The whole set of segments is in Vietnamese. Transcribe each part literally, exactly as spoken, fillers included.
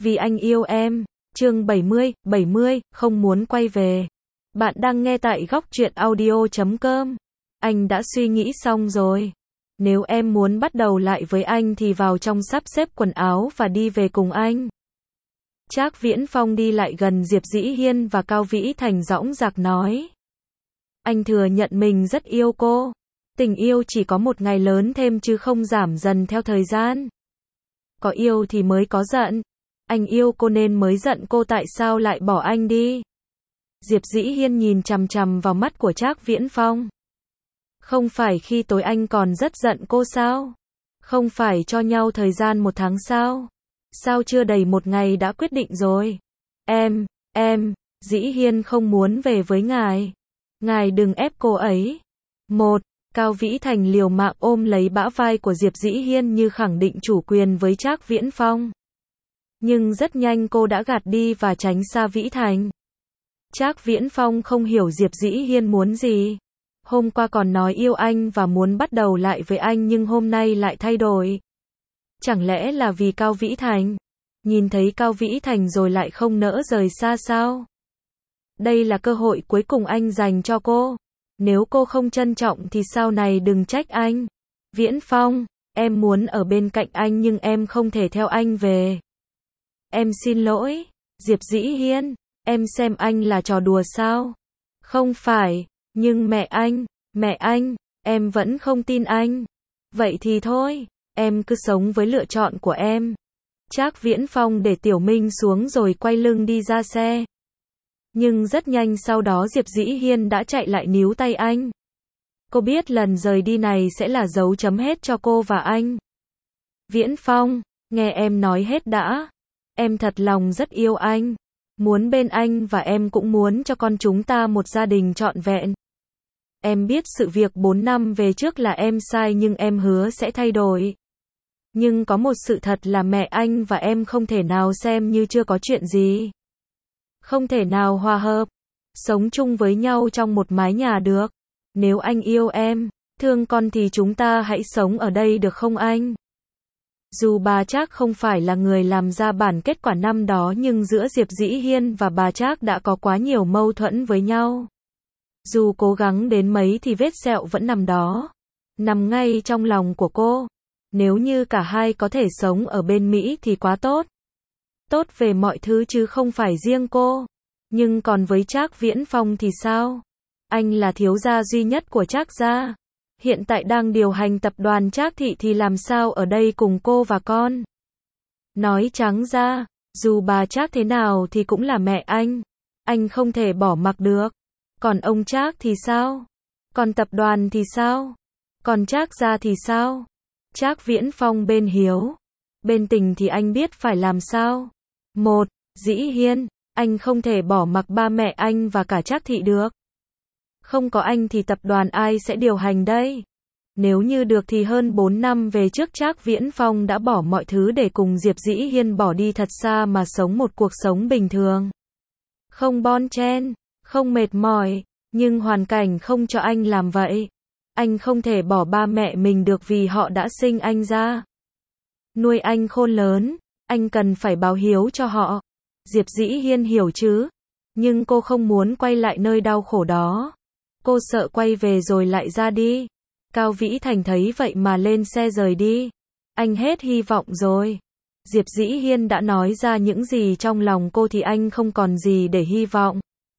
Vì anh yêu em. Chương bảy mươi, bảy mươi, không muốn quay về. Bạn đang nghe tại góc truyện audio chấm com. Anh đã suy nghĩ xong rồi. Nếu em muốn bắt đầu lại với anh thì vào trong sắp xếp quần áo và đi về cùng anh. Trác Viễn Phong đi lại gần Diệp Dĩ Hiên và Cao Vĩ Thành dõng dạc nói. Anh thừa nhận mình rất yêu cô. Tình yêu chỉ có một ngày lớn thêm chứ không giảm dần theo thời gian. Có yêu thì mới có giận. Anh yêu cô nên mới giận cô, tại sao lại bỏ anh đi? Diệp Dĩ Hiên nhìn chằm chằm vào mắt của Trác Viễn Phong. Không phải khi tối anh còn rất giận cô sao? Không phải cho nhau thời gian một tháng sao? Sao chưa đầy một ngày đã quyết định rồi? Em, em, Dĩ Hiên không muốn về với ngài. Ngài đừng ép cô ấy. Một, Cao Vĩ Thành liều mạng ôm lấy bả vai của Diệp Dĩ Hiên như khẳng định chủ quyền với Trác Viễn Phong. Nhưng rất nhanh cô đã gạt đi và tránh xa Vĩ Thành. Trác Viễn Phong không hiểu Diệp Dĩ Hiên muốn gì. Hôm qua còn nói yêu anh và muốn bắt đầu lại với anh nhưng hôm nay lại thay đổi. Chẳng lẽ là vì Cao Vĩ Thành? Nhìn thấy Cao Vĩ Thành rồi lại không nỡ rời xa sao? Đây là cơ hội cuối cùng anh dành cho cô. Nếu cô không trân trọng thì sau này đừng trách anh. Viễn Phong, em muốn ở bên cạnh anh nhưng em không thể theo anh về. Em xin lỗi. Diệp Dĩ Hiên, em xem anh là trò đùa sao? Không phải, nhưng mẹ anh, mẹ anh, em vẫn không tin anh. Vậy thì thôi, em cứ sống với lựa chọn của em. Trác Viễn Phong để Tiểu Minh xuống rồi quay lưng đi ra xe. Nhưng rất nhanh sau đó Diệp Dĩ Hiên đã chạy lại níu tay anh. Cô biết lần rời đi này sẽ là dấu chấm hết cho cô và anh. Viễn Phong, nghe em nói hết đã. Em thật lòng rất yêu anh. Muốn bên anh và em cũng muốn cho con chúng ta một gia đình trọn vẹn. Em biết sự việc bốn năm về trước là em sai nhưng em hứa sẽ thay đổi. Nhưng có một sự thật là mẹ anh và em không thể nào xem như chưa có chuyện gì. Không thể nào hòa hợp, sống chung với nhau trong một mái nhà được. Nếu anh yêu em, thương con thì chúng ta hãy sống ở đây được không anh? Dù bà Trác không phải là người làm ra bản kết quả năm đó nhưng giữa Diệp Dĩ Hiên và bà Trác đã có quá nhiều mâu thuẫn với nhau. Dù cố gắng đến mấy thì vết sẹo vẫn nằm đó. Nằm ngay trong lòng của cô. Nếu như cả hai có thể sống ở bên Mỹ thì quá tốt. Tốt về mọi thứ chứ không phải riêng cô. Nhưng còn với Trác Viễn Phong thì sao? Anh là thiếu gia duy nhất của Trác gia. Hiện tại đang điều hành tập đoàn Trác Thị thì làm sao ở đây cùng cô và con? Nói trắng ra, dù bà Trác thế nào thì cũng là mẹ anh. Anh không thể bỏ mặc được. Còn ông Trác thì sao? Còn tập đoàn thì sao? Còn Trác gia thì sao? Trác Viễn Phong bên hiếu. Bên tình thì anh biết phải làm sao? Một, Dĩ Hiên, anh không thể bỏ mặc ba mẹ anh và cả Trác Thị được. Không có anh thì tập đoàn ai sẽ điều hành đây? Nếu như được thì hơn bốn năm về trước Trác Viễn Phong đã bỏ mọi thứ để cùng Diệp Dĩ Hiên bỏ đi thật xa mà sống một cuộc sống bình thường. Không bon chen, không mệt mỏi, nhưng hoàn cảnh không cho anh làm vậy. Anh không thể bỏ ba mẹ mình được vì họ đã sinh anh ra. Nuôi anh khôn lớn, anh cần phải báo hiếu cho họ. Diệp Dĩ Hiên hiểu chứ? Nhưng cô không muốn quay lại nơi đau khổ đó. Cô sợ quay về rồi lại ra đi. Cao Vĩ Thành thấy vậy mà lên xe rời đi. Anh hết hy vọng rồi. Diệp Dĩ Hiên đã nói ra những gì trong lòng cô thì anh không còn gì để hy vọng.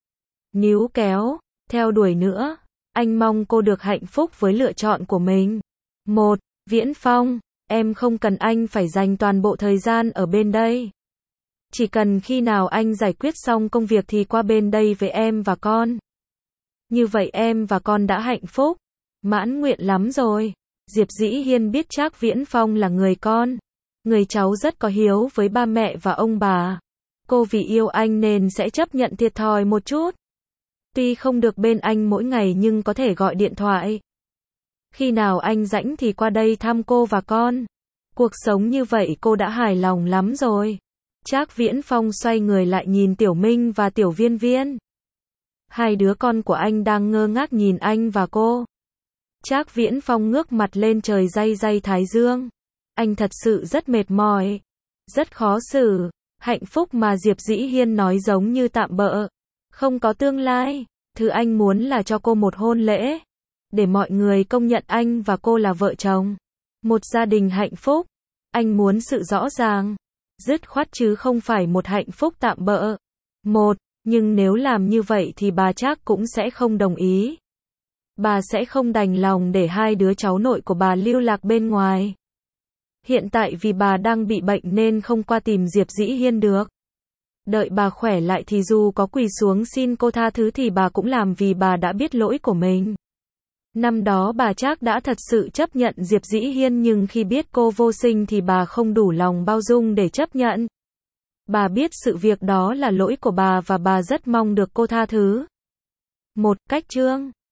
Níu kéo, theo đuổi nữa. Anh mong cô được hạnh phúc với lựa chọn của mình. Một, Viễn Phong, em không cần anh phải dành toàn bộ thời gian ở bên đây. Chỉ cần khi nào anh giải quyết xong công việc thì qua bên đây với em và con. Như vậy em và con đã hạnh phúc, mãn nguyện lắm rồi. Diệp Dĩ Hiên biết Trác Viễn Phong là người con, người cháu rất có hiếu với ba mẹ và ông bà. Cô vì yêu anh nên sẽ chấp nhận thiệt thòi một chút. Tuy không được bên anh mỗi ngày nhưng có thể gọi điện thoại. Khi nào anh rảnh thì qua đây thăm cô và con. Cuộc sống như vậy cô đã hài lòng lắm rồi. Trác Viễn Phong xoay người lại nhìn Tiểu Minh và Tiểu Viên Viên. Hai đứa con của anh đang ngơ ngác nhìn anh và cô. Trác Viễn Phong ngước mặt lên trời day day thái dương. Anh thật sự rất mệt mỏi, rất khó xử. Hạnh phúc mà Diệp Dĩ Hiên nói giống như tạm bợ, không có tương lai. Thứ anh muốn là cho cô một hôn lễ, để mọi người công nhận anh và cô là vợ chồng. Một gia đình hạnh phúc. Anh muốn sự rõ ràng, dứt khoát chứ không phải một hạnh phúc tạm bợ. Một, nhưng nếu làm như vậy thì bà Trác cũng sẽ không đồng ý. Bà sẽ không đành lòng để hai đứa cháu nội của bà lưu lạc bên ngoài. Hiện tại vì bà đang bị bệnh nên không qua tìm Diệp Dĩ Hiên được. Đợi bà khỏe lại thì dù có quỳ xuống xin cô tha thứ thì bà cũng làm vì bà đã biết lỗi của mình. Năm đó bà Trác đã thật sự chấp nhận Diệp Dĩ Hiên nhưng khi biết cô vô sinh thì bà không đủ lòng bao dung để chấp nhận. Bà biết sự việc đó là lỗi của bà và bà rất mong được cô tha thứ. Một cách chương